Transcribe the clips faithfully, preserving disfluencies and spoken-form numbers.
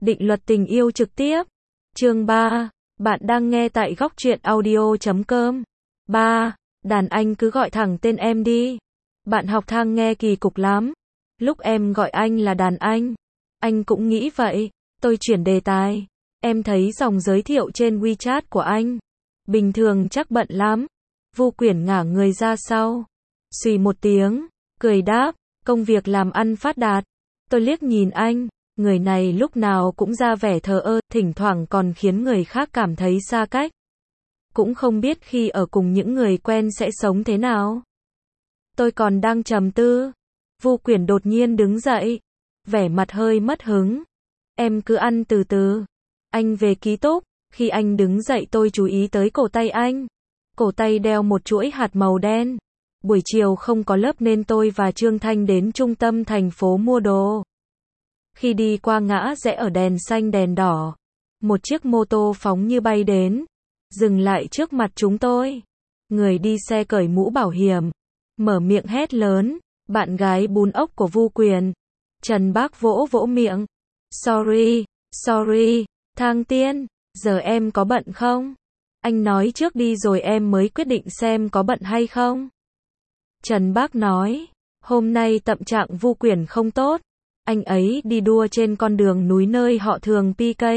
Định luật tình yêu trực tiếp. Chương ba. Bạn đang nghe tại góc truyện audio chấm com. ba. Đàn anh cứ gọi thẳng tên em đi. Bạn học thang nghe kỳ cục lắm. Lúc em gọi anh là đàn anh. Anh cũng nghĩ vậy. Tôi chuyển đề tài. Em thấy dòng giới thiệu trên WeChat của anh. Bình thường chắc bận lắm. Vu Quyển ngả người ra sau. Xùy một tiếng. Cười đáp. Công việc làm ăn phát đạt. Tôi liếc nhìn anh. Người này lúc nào cũng ra vẻ thờ ơ, thỉnh thoảng còn khiến người khác cảm thấy xa cách. Cũng không biết khi ở cùng những người quen sẽ sống thế nào. Tôi còn đang trầm tư. Vu Quyển đột nhiên đứng dậy. Vẻ mặt hơi mất hứng. Em cứ ăn từ từ. Anh về ký túc. Khi anh đứng dậy tôi chú ý tới cổ tay anh. Cổ tay đeo một chuỗi hạt màu đen. Buổi chiều không có lớp nên tôi và Trương Thanh đến trung tâm thành phố mua đồ. Khi đi qua ngã rẽ ở đèn xanh đèn đỏ, một chiếc mô tô phóng như bay đến, dừng lại trước mặt chúng tôi. Người đi xe cởi mũ bảo hiểm, mở miệng hét lớn, bạn gái bún ốc của Vu Quyển. Trần Bác vỗ vỗ miệng. Sorry, sorry, Thang Tiên, giờ em có bận không? Anh nói trước đi rồi em mới quyết định xem có bận hay không. Trần Bác nói, hôm nay tâm trạng Vu Quyển không tốt. Anh ấy đi đua trên con đường núi nơi họ thường pê ca.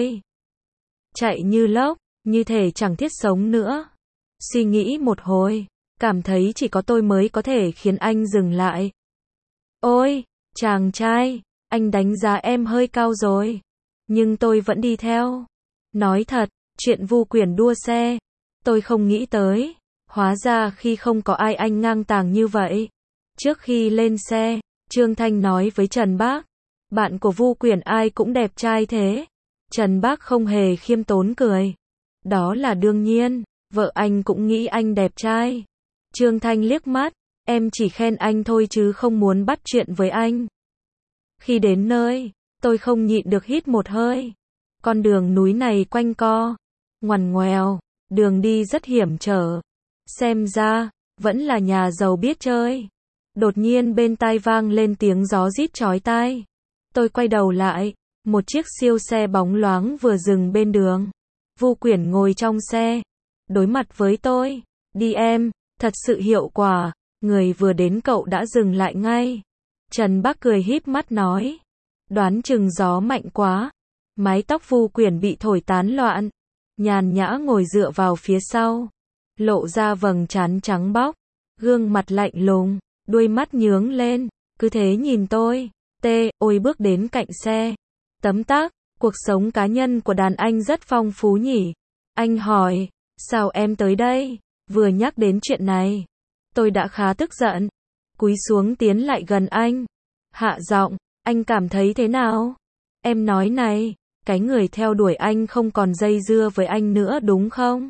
Chạy như lốc, như thể chẳng thiết sống nữa. Suy nghĩ một hồi, cảm thấy chỉ có tôi mới có thể khiến anh dừng lại. Ôi, chàng trai, anh đánh giá em hơi cao rồi. Nhưng tôi vẫn đi theo. Nói thật, chuyện Vu Quyển đua xe, tôi không nghĩ tới. Hóa ra khi không có ai anh ngang tàng như vậy. Trước khi lên xe, Trương Thanh nói với Trần Bác. Bạn của Vu Quyển ai cũng đẹp trai thế. Trần Bác không hề khiêm tốn cười. Đó là đương nhiên, vợ anh cũng nghĩ anh đẹp trai. Trương Thanh liếc mắt, em chỉ khen anh thôi chứ không muốn bắt chuyện với anh. Khi đến nơi, tôi không nhịn được hít một hơi. Con đường núi này quanh co, ngoằn ngoèo, đường đi rất hiểm trở. Xem ra, vẫn là nhà giàu biết chơi. Đột nhiên bên tai vang lên tiếng gió rít chói tai. Tôi quay đầu lại, một chiếc siêu xe bóng loáng vừa dừng bên đường. Vu Quyển ngồi trong xe, đối mặt với tôi. Đi em, thật sự hiệu quả. Người vừa đến cậu đã dừng lại ngay. Trần Bác cười híp mắt nói. Đoán chừng gió mạnh quá. Mái tóc Vu Quyển bị thổi tán loạn. Nhàn nhã ngồi dựa vào phía sau. Lộ ra vầng trán trắng bóc. Gương mặt lạnh lùng, đuôi mắt nhướng lên. Cứ thế nhìn tôi. Tê, ôi bước đến cạnh xe. Tấm tắc, cuộc sống cá nhân của đàn anh rất phong phú nhỉ. Anh hỏi, sao em tới đây? Vừa nhắc đến chuyện này, tôi đã khá tức giận. Cúi xuống tiến lại gần anh. Hạ giọng, anh cảm thấy thế nào? Em nói này, cái người theo đuổi anh không còn dây dưa với anh nữa đúng không?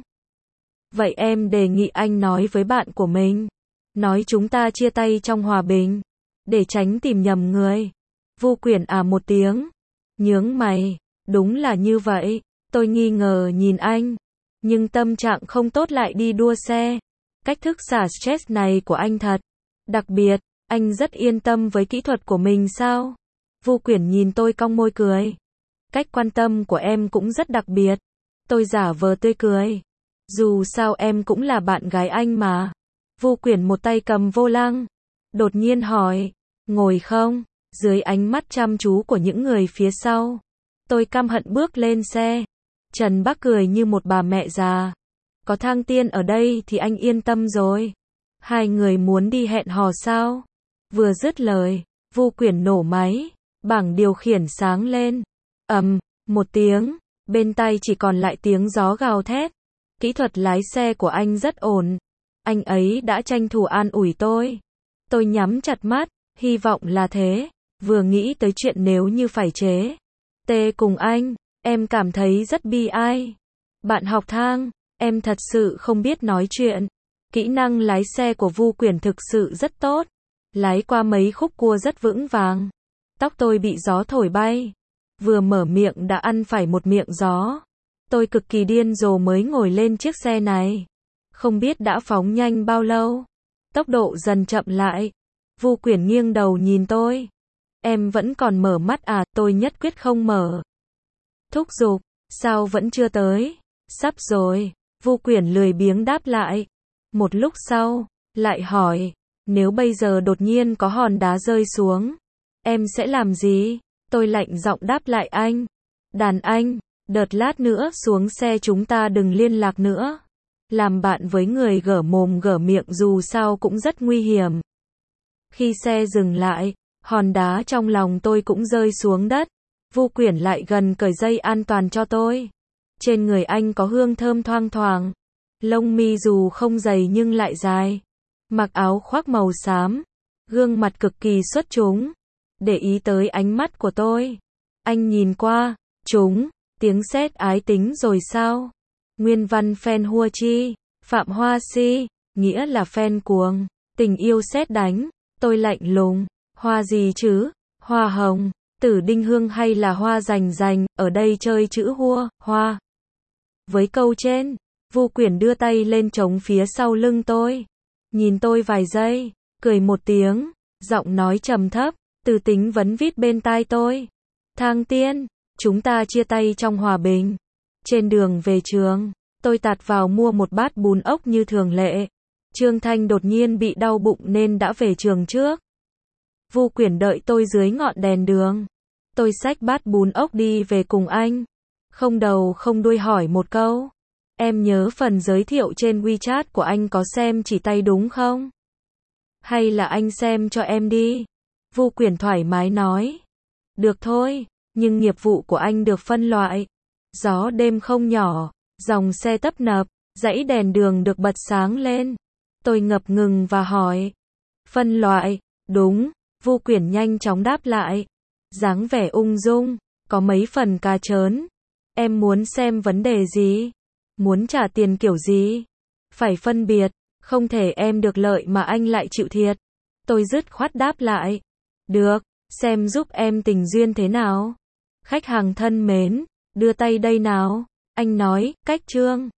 Vậy em đề nghị anh nói với bạn của mình. Nói chúng ta chia tay trong hòa bình. Để tránh tìm nhầm người. Vu Quyển à một tiếng. Nhướng mày. Đúng là như vậy. Tôi nghi ngờ nhìn anh. Nhưng tâm trạng không tốt lại đi đua xe. Cách thức xả stress này của anh thật đặc biệt. Anh rất yên tâm với kỹ thuật của mình sao? Vu Quyển nhìn tôi cong môi cười. Cách quan tâm của em cũng rất đặc biệt. Tôi giả vờ tươi cười. Dù sao em cũng là bạn gái anh mà. Vu Quyển một tay cầm vô lăng. Đột nhiên hỏi. Ngồi không? Dưới ánh mắt chăm chú của những người phía sau. Tôi căm hận bước lên xe. Trần Bác cười như một bà mẹ già. Có Thang Tiên ở đây thì anh yên tâm rồi. Hai người muốn đi hẹn hò sao? Vừa dứt lời, Vu Quyển nổ máy. Bảng điều khiển sáng lên. Ầm, một tiếng. Bên tai chỉ còn lại tiếng gió gào thét. Kỹ thuật lái xe của anh rất ổn. Anh ấy đã tranh thủ an ủi tôi. Tôi nhắm chặt mắt. Hy vọng là thế. Vừa nghĩ tới chuyện nếu như phải chế tê cùng anh, em cảm thấy rất bi ai. Bạn học Thang, em thật sự không biết nói chuyện. Kỹ năng lái xe của Vu Quyển thực sự rất tốt. Lái qua mấy khúc cua rất vững vàng. Tóc tôi bị gió thổi bay. Vừa mở miệng đã ăn phải một miệng gió. Tôi cực kỳ điên rồ mới ngồi lên chiếc xe này. Không biết đã phóng nhanh bao lâu. Tốc độ dần chậm lại. Vu Quyển nghiêng đầu nhìn tôi. Em vẫn còn mở mắt à? Tôi nhất quyết không mở. Thúc giục, sao vẫn chưa tới? Sắp rồi. Vu Quyển lười biếng đáp lại. Một lúc sau, lại hỏi, nếu bây giờ đột nhiên có hòn đá rơi xuống, em sẽ làm gì? Tôi lạnh giọng đáp lại anh. Đàn anh, đợt lát nữa xuống xe chúng ta đừng liên lạc nữa. Làm bạn với người gở mồm gở miệng dù sao cũng rất nguy hiểm. Khi xe dừng lại, hòn đá trong lòng tôi cũng rơi xuống đất. Vu Quyển lại gần cởi dây an toàn cho tôi. Trên người anh có hương thơm thoang thoảng. Lông mi dù không dày nhưng lại dài. Mặc áo khoác màu xám. Gương mặt cực kỳ xuất chúng. Để ý tới ánh mắt của tôi. Anh nhìn qua, chúng, tiếng sét ái tính rồi sao? Nguyên văn fan hua chi, Phạm Hoa Si, nghĩa là fan cuồng, tình yêu sét đánh. Tôi lạnh lùng, hoa gì chứ? Hoa hồng, tử đinh hương hay là hoa rành rành, ở đây chơi chữ hua, hoa. Với câu trên, Vu Quyển đưa tay lên chống phía sau lưng tôi. Nhìn tôi vài giây, cười một tiếng, giọng nói trầm thấp, từ tính vấn vít bên tai tôi. Thang Tiên, chúng ta chia tay trong hòa bình. Trên đường về trường, tôi tạt vào mua một bát bún ốc như thường lệ. Trương Thanh đột nhiên bị đau bụng nên đã về trường trước. Vu Quyển đợi tôi dưới ngọn đèn đường. Tôi xách bát bún ốc đi về cùng anh. Không đầu không đuôi hỏi một câu. Em nhớ phần giới thiệu trên WeChat của anh có xem chỉ tay đúng không? Hay là anh xem cho em đi? Vu Quyển thoải mái nói. Được thôi, nhưng nghiệp vụ của anh được phân loại. Gió đêm không nhỏ, dòng xe tấp nập, dãy đèn đường được bật sáng lên. Tôi ngập ngừng và hỏi. Phân loại, đúng, Vu Quyển nhanh chóng đáp lại. Dáng vẻ ung dung, có mấy phần cá trớn. Em muốn xem vấn đề gì? Muốn trả tiền kiểu gì? Phải phân biệt, không thể em được lợi mà anh lại chịu thiệt. Tôi dứt khoát đáp lại. Được, xem giúp em tình duyên thế nào. Khách hàng thân mến, đưa tay đây nào. Anh nói, cách Trương.